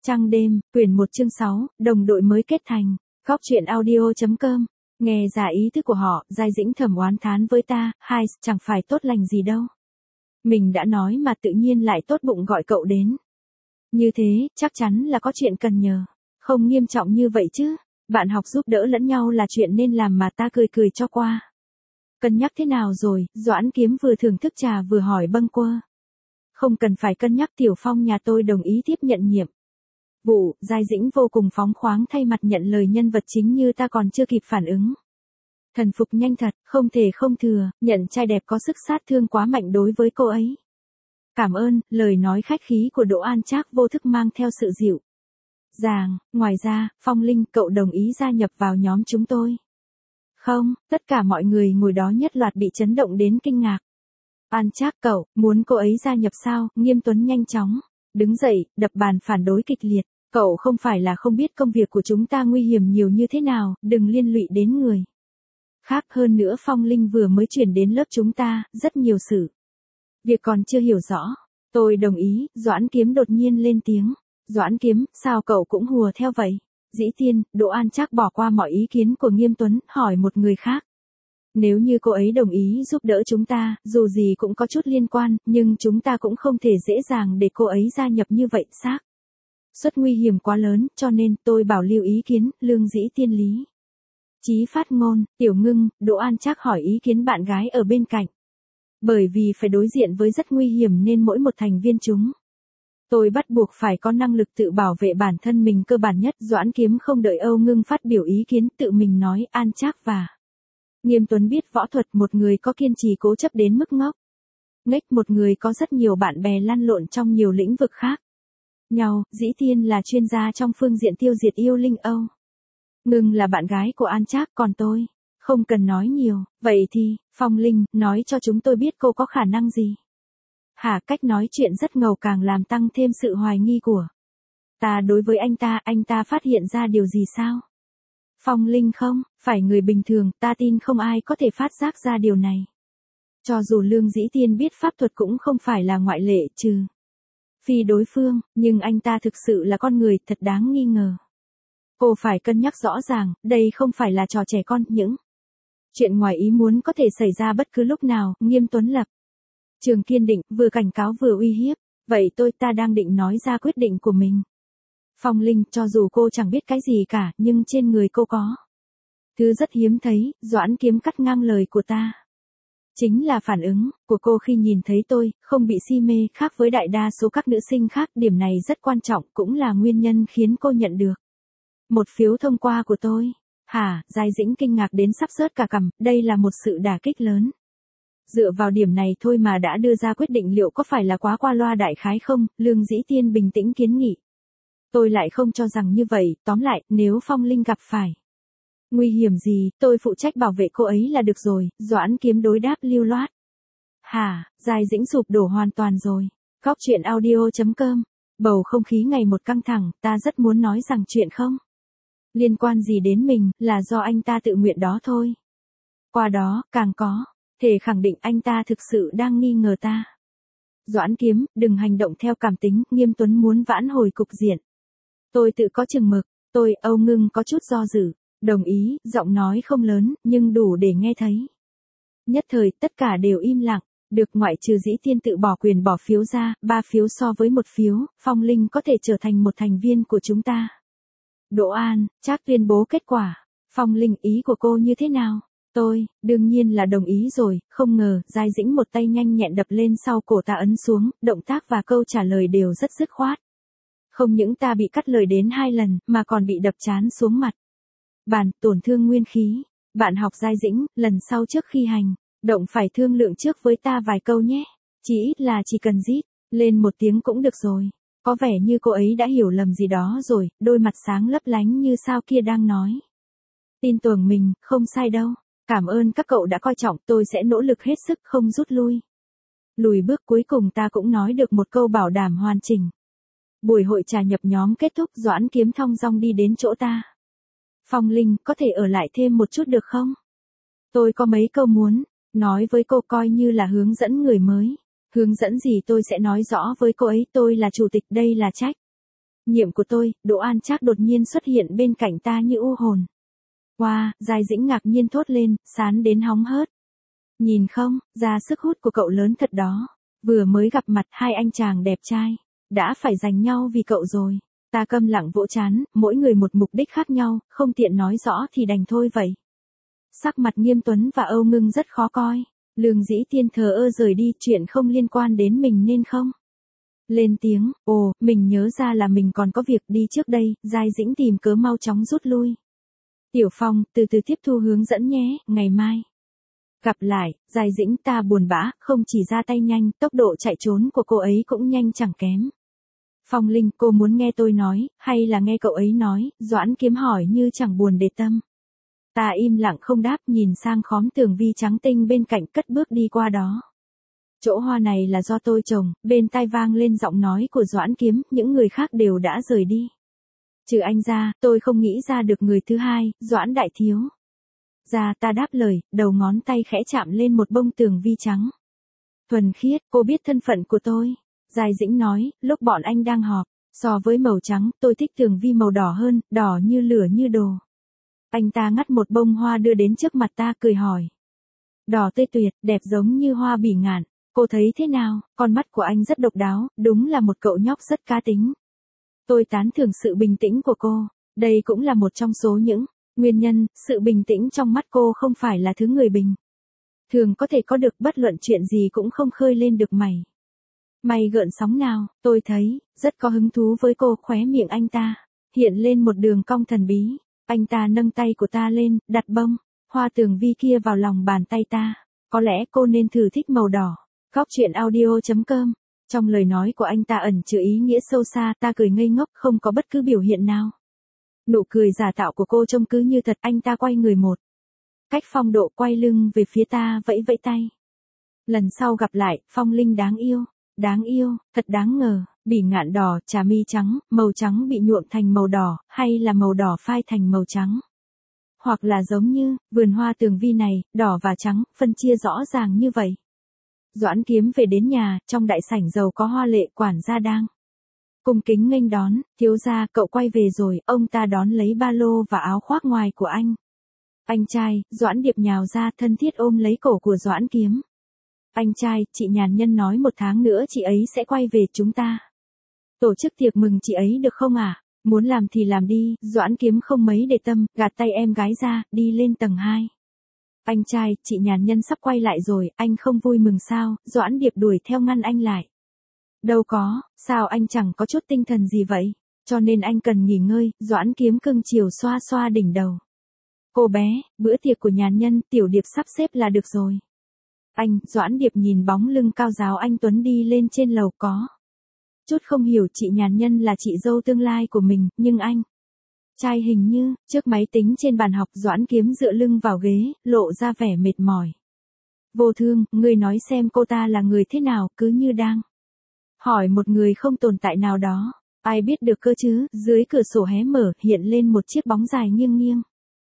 Trăng đêm, quyển 1 chương 6, đồng đội mới kết thành. Góc truyện audio.com. Nghe ra ý thức của họ, Giai Dĩnh thầm oán thán với ta, hai, chẳng phải tốt lành gì đâu. Mình đã nói mà tự nhiên lại tốt bụng gọi cậu đến. Như thế, chắc chắn là có chuyện cần nhờ. Không nghiêm trọng như vậy chứ. Bạn học giúp đỡ lẫn nhau là chuyện nên làm mà ta cười cười cho qua. Cân nhắc thế nào rồi, Doãn Kiếm vừa thưởng thức trà vừa hỏi bâng quơ. Không cần phải cân nhắc, Tiểu Phong nhà tôi đồng ý tiếp nhận nhiệm vụ. Giai Dĩnh vô cùng phóng khoáng thay mặt nhận lời nhân vật chính như ta còn chưa kịp phản ứng. Thần phục nhanh thật, không thể không thừa, nhận trai đẹp có sức sát thương quá mạnh đối với cô ấy. Cảm ơn, lời nói khách khí của Đỗ An Trác vô thức mang theo sự dịu dàng. Ngoài ra, Phong Linh, cậu đồng ý gia nhập vào nhóm chúng tôi. Không, tất cả mọi người ngồi đó nhất loạt bị chấn động đến kinh ngạc. An Trác, cậu, muốn cô ấy gia nhập sao? Nghiêm Tuấn nhanh chóng đứng dậy, đập bàn phản đối kịch liệt. Cậu không phải là không biết công việc của chúng ta nguy hiểm nhiều như thế nào, đừng liên lụy đến người khác. Hơn nữa Phong Linh vừa mới chuyển đến lớp chúng ta, rất nhiều sự việc còn chưa hiểu rõ. Tôi đồng ý. Doãn Kiếm đột nhiên lên tiếng. Doãn Kiếm, sao cậu cũng hùa theo vậy? Dĩ Tiên, Đỗ An Trác bỏ qua mọi ý kiến của Nghiêm Tuấn, hỏi một người khác. Nếu như cô ấy đồng ý giúp đỡ chúng ta, dù gì cũng có chút liên quan, nhưng chúng ta cũng không thể dễ dàng để cô ấy gia nhập như vậy, xác suất nguy hiểm quá lớn, cho nên tôi bảo lưu ý kiến. Lương Dĩ Tiên lý chí phát ngôn. Tiểu Ngưng, Đỗ An Trác hỏi ý kiến bạn gái ở bên cạnh. Bởi vì phải đối diện với rất nguy hiểm nên mỗi một thành viên chúng tôi bắt buộc phải có năng lực tự bảo vệ bản thân mình cơ bản nhất. Doãn Kiếm không đợi Âu Ngưng phát biểu ý kiến, tự mình nói. An Trác và Nghiêm Tuấn biết võ thuật, một người có kiên trì cố chấp đến mức ngốc nghếch, một người có rất nhiều bạn bè lăn lộn trong nhiều lĩnh vực khác nhau. Dĩ Tiên là chuyên gia trong phương diện tiêu diệt yêu linh. Âu Ngưng là bạn gái của An Trác, còn tôi không cần nói nhiều. Vậy thì, Phong Linh, nói cho chúng tôi biết cô có khả năng gì? Hả? Cách nói chuyện rất ngầu càng làm tăng thêm sự hoài nghi của ta đối với anh ta phát hiện ra điều gì sao? Phong Linh không, phải người bình thường, ta tin không ai có thể phát giác ra điều này. Cho dù Lương Dĩ Tiên biết pháp thuật cũng không phải là ngoại lệ, trừ phi đối phương, nhưng anh ta thực sự là con người thật đáng nghi ngờ. Cô phải cân nhắc rõ ràng, đây không phải là trò trẻ con, những chuyện ngoài ý muốn có thể xảy ra bất cứ lúc nào. Nghiêm Tuấn lập trường kiên định, vừa cảnh cáo vừa uy hiếp. Vậy ta đang định nói ra quyết định của mình. Phong Linh, cho dù cô chẳng biết cái gì cả, nhưng trên người cô có thứ rất hiếm thấy. Doãn Kiếm cắt ngang lời của ta. Chính là phản ứng của cô khi nhìn thấy tôi, không bị si mê, khác với đại đa số các nữ sinh khác. Điểm này rất quan trọng, cũng là nguyên nhân khiến cô nhận được một phiếu thông qua của tôi. Hả? Giai Dĩnh kinh ngạc đến sắp rớt cả cằm, đây là một sự đả kích lớn. Dựa vào điểm này thôi mà đã đưa ra quyết định, liệu có phải là quá qua loa đại khái không? Lương Dĩ Tiên bình tĩnh kiến nghị. Tôi lại không cho rằng như vậy. Tóm lại, nếu Phong Linh gặp phải nguy hiểm gì, tôi phụ trách bảo vệ cô ấy là được rồi. Doãn Kiếm đối đáp lưu loát. Hả? Giai Dĩnh sụp đổ hoàn toàn rồi. Góc truyện audio.com. Bầu không khí ngày một căng thẳng, ta rất muốn nói rằng chuyện không liên quan gì đến mình, là do anh ta tự nguyện đó thôi. Qua đó, càng có thể khẳng định anh ta thực sự đang nghi ngờ ta. Doãn Kiếm, đừng hành động theo cảm tính. Nghiêm Tuấn muốn vãn hồi cục diện. Tôi tự có chừng mực. Âu Ngưng có chút do dự. Đồng ý, giọng nói không lớn, nhưng đủ để nghe thấy. Nhất thời, tất cả đều im lặng. Được, ngoại trừ Dĩ Tiên tự bỏ quyền bỏ phiếu ra, 3 phiếu so với 1 phiếu, Phong Linh có thể trở thành một thành viên của chúng ta. Đỗ An Trác tuyên bố kết quả. Phong Linh, ý của cô như thế nào? Tôi, đương nhiên là đồng ý rồi. Không ngờ, Giai Dĩnh một tay nhanh nhẹn đập lên sau cổ ta ấn xuống, động tác và câu trả lời đều rất dứt khoát. Không những ta bị cắt lời đến 2 lần, mà còn bị đập trán xuống mặt bàn, tổn thương nguyên khí. Bạn học Giai Dĩnh, lần sau trước khi hành động phải thương lượng trước với ta vài câu nhé. Chỉ ít là chỉ cần rít lên một tiếng cũng được rồi. Có vẻ như cô ấy đã hiểu lầm gì đó rồi, đôi mặt sáng lấp lánh như sao kia đang nói. Tin tưởng mình, không sai đâu. Cảm ơn các cậu đã coi trọng, tôi sẽ nỗ lực hết sức không rút lui. Lùi bước cuối cùng ta cũng nói được một câu bảo đảm hoàn chỉnh. Buổi hội trà nhập nhóm kết thúc, Doãn Kiếm thong dong đi đến chỗ ta. Phong Linh, có thể ở lại thêm một chút được không? Tôi có mấy câu muốn nói với cô, coi như là hướng dẫn người mới. Hướng dẫn gì tôi sẽ nói rõ với cô ấy, tôi là chủ tịch, đây là trách Nhiệm của tôi, Đỗ An Trác đột nhiên xuất hiện bên cạnh ta như u hồn. Wow, Giai Dĩnh ngạc nhiên thốt lên, sán đến hóng hớt. Nhìn không, ra sức hút của cậu lớn thật đó. Vừa mới gặp mặt hai anh chàng đẹp trai, đã phải giành nhau vì cậu rồi. Ta câm lặng vỗ trán, mỗi người một mục đích khác nhau, không tiện nói rõ thì đành thôi vậy. Sắc mặt Nghiêm Tuấn và Âu Ngưng rất khó coi. Lương Dĩ Tiên thờ ơ rời đi, chuyện không liên quan đến mình nên không lên tiếng. Ồ, mình nhớ ra là mình còn có việc đi trước đây. Giai Dĩnh tìm cớ mau chóng rút lui. Tiểu Phong, từ từ tiếp thu hướng dẫn nhé, ngày mai gặp lại. Giai Dĩnh, ta buồn bã, không chỉ ra tay nhanh, tốc độ chạy trốn của cô ấy cũng nhanh chẳng kém. Phong Linh, cô muốn nghe tôi nói, hay là nghe cậu ấy nói? Doãn Kiếm hỏi như chẳng buồn để tâm. Ta im lặng không đáp, nhìn sang khóm tường vi trắng tinh bên cạnh, cất bước đi qua đó. Chỗ hoa này là do tôi trồng. Bên tai vang lên giọng nói của Doãn Kiếm, những người khác đều đã rời đi. Trừ anh ra, tôi không nghĩ ra được người thứ hai. Doãn đại thiếu ra, ta đáp lời, đầu ngón tay khẽ chạm lên một bông tường vi trắng. Thuần khiết, cô biết thân phận của tôi. Giai Dĩnh nói, lúc bọn anh đang họp, so với màu trắng, tôi thích tường vi màu đỏ hơn, đỏ như lửa như đồ. Anh ta ngắt một bông hoa đưa đến trước mặt ta, cười hỏi. Đỏ tươi tuyệt, đẹp giống như hoa bỉ ngạn. Cô thấy thế nào? Con mắt của anh rất độc đáo, đúng là một cậu nhóc rất cá tính. Tôi tán thưởng sự bình tĩnh của cô. Đây cũng là một trong số những nguyên nhân. Sự bình tĩnh trong mắt cô không phải là thứ người bình thường có thể có được, bất luận chuyện gì cũng không khơi lên được mày gợn sóng nào. Tôi thấy rất có hứng thú với cô. Khóe miệng anh ta hiện lên một đường cong thần bí. Anh ta nâng tay của ta lên, đặt bông hoa tường vi kia vào lòng bàn tay ta. Có lẽ cô nên thử thích màu đỏ. Góc truyện audio.com. Trong lời nói của anh ta ẩn chứa ý nghĩa sâu xa. Ta cười ngây ngốc, không có bất cứ biểu hiện nào. Nụ cười giả tạo của cô trông cứ như thật. Anh ta quay người một cách phong độ, quay lưng về phía ta, vẫy vẫy tay. Lần sau gặp lại, Phong Linh đáng yêu, thật đáng ngờ. Bỉ ngạn đỏ, trà mi trắng, màu trắng bị nhuộm thành màu đỏ, hay là màu đỏ phai thành màu trắng. Hoặc là giống như vườn hoa tường vi này, đỏ và trắng, phân chia rõ ràng như vậy. Doãn Kiếm về đến nhà, trong đại sảnh giàu có hoa lệ, quản gia đang cung kính nghênh đón. Thiếu gia, cậu quay về rồi. Ông ta đón lấy ba lô và áo khoác ngoài của anh. Anh trai. Doãn Điệp nhào ra, thân thiết ôm lấy cổ của Doãn Kiếm. Anh trai, chị Nhàn Nhân nói 1 tháng nữa chị ấy sẽ quay về, chúng ta tổ chức tiệc mừng chị ấy được không ạ? Muốn làm thì làm đi. Doãn Kiếm không mấy để tâm, gạt tay em gái ra, đi lên tầng 2. Anh trai, chị Nhàn Nhân sắp quay lại rồi, anh không vui mừng sao? Doãn Điệp đuổi theo ngăn anh lại. Đâu có, sao anh chẳng có chút tinh thần gì vậy? Cho nên anh cần nghỉ ngơi. Doãn Kiếm cưng chiều xoa xoa đỉnh đầu cô bé. Bữa tiệc của Nhàn Nhân, Tiểu Điệp sắp xếp là được rồi. Anh. Doãn Điệp nhìn bóng lưng cao giáo anh tuấn đi lên trên lầu, có chút không hiểu. Chị Nhàn Nhân là chị dâu tương lai của mình, nhưng anh trai hình như trước máy tính trên bàn học. Doãn Kiếm dựa lưng vào ghế, lộ ra vẻ mệt mỏi. Vô Thương, ngươi nói xem cô ta là người thế nào, cứ như đang hỏi một người không tồn tại nào đó. Ai biết được cơ chứ? Dưới cửa sổ hé mở, hiện lên một chiếc bóng dài nghiêng nghiêng.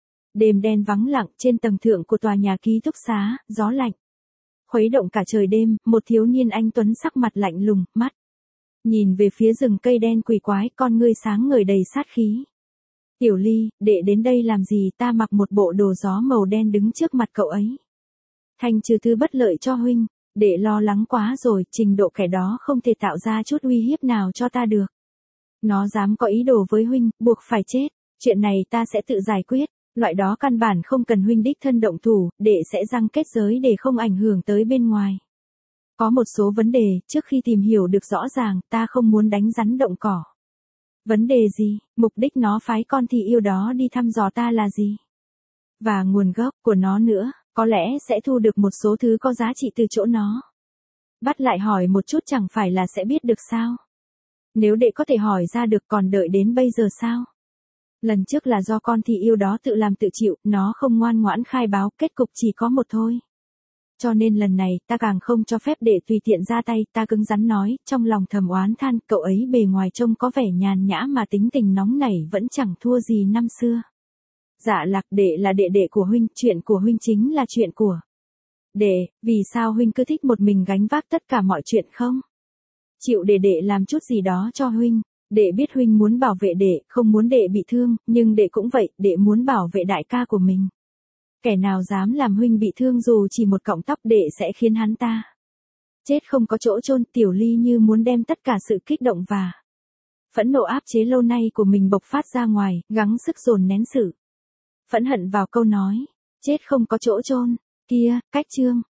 Đêm đen vắng lặng, trên tầng thượng của tòa nhà ký túc xá, gió lạnh khuấy động cả trời đêm. Một thiếu niên anh tuấn sắc mặt lạnh lùng, mắt nhìn về phía rừng cây đen quỷ quái, con ngươi sáng ngời đầy sát khí. Tiểu Ly, đệ đến đây làm gì? Ta mặc một bộ đồ gió màu đen đứng trước mặt cậu ấy. Thành trừ thứ bất lợi cho huynh. Đệ lo lắng quá rồi, trình độ kẻ đó không thể tạo ra chút uy hiếp nào cho ta được. Nó dám có ý đồ với huynh, buộc phải chết. Chuyện này ta sẽ tự giải quyết. Loại đó căn bản không cần huynh đích thân động thủ, đệ sẽ răng kết giới để không ảnh hưởng tới bên ngoài. Có một số vấn đề, trước khi tìm hiểu được rõ ràng, ta không muốn đánh rắn động cỏ. Vấn đề gì? Mục đích nó phái con thị yêu đó đi thăm dò ta là gì? Và nguồn gốc của nó nữa, có lẽ sẽ thu được một số thứ có giá trị từ chỗ nó. Bắt lại hỏi một chút chẳng phải là sẽ biết được sao? Nếu đệ có thể hỏi ra được, còn đợi đến bây giờ sao? Lần trước là do con thị yêu đó tự làm tự chịu, nó không ngoan ngoãn khai báo, kết cục chỉ có một thôi. Cho nên lần này, ta càng không cho phép đệ tùy tiện ra tay. Ta cứng rắn nói, trong lòng thầm oán than, cậu ấy bề ngoài trông có vẻ nhàn nhã mà tính tình nóng nảy vẫn chẳng thua gì năm xưa. Dạ Lạc, đệ là đệ đệ của huynh, chuyện của huynh chính là chuyện của đệ. Vì sao huynh cứ thích một mình gánh vác tất cả mọi chuyện không? Chịu để đệ làm chút gì đó cho huynh. Đệ biết huynh muốn bảo vệ đệ, không muốn đệ bị thương, nhưng đệ cũng vậy, đệ muốn bảo vệ đại ca của mình. Kẻ nào dám làm huynh bị thương dù chỉ một cọng tóc đệ sẽ khiến hắn ta chết không có chỗ chôn. Tiểu Ly như muốn đem tất cả sự kích động và phẫn nộ áp chế lâu nay của mình bộc phát ra ngoài, gắng sức dồn nén sự phẫn hận vào câu nói, chết không có chỗ chôn kia, cách chương.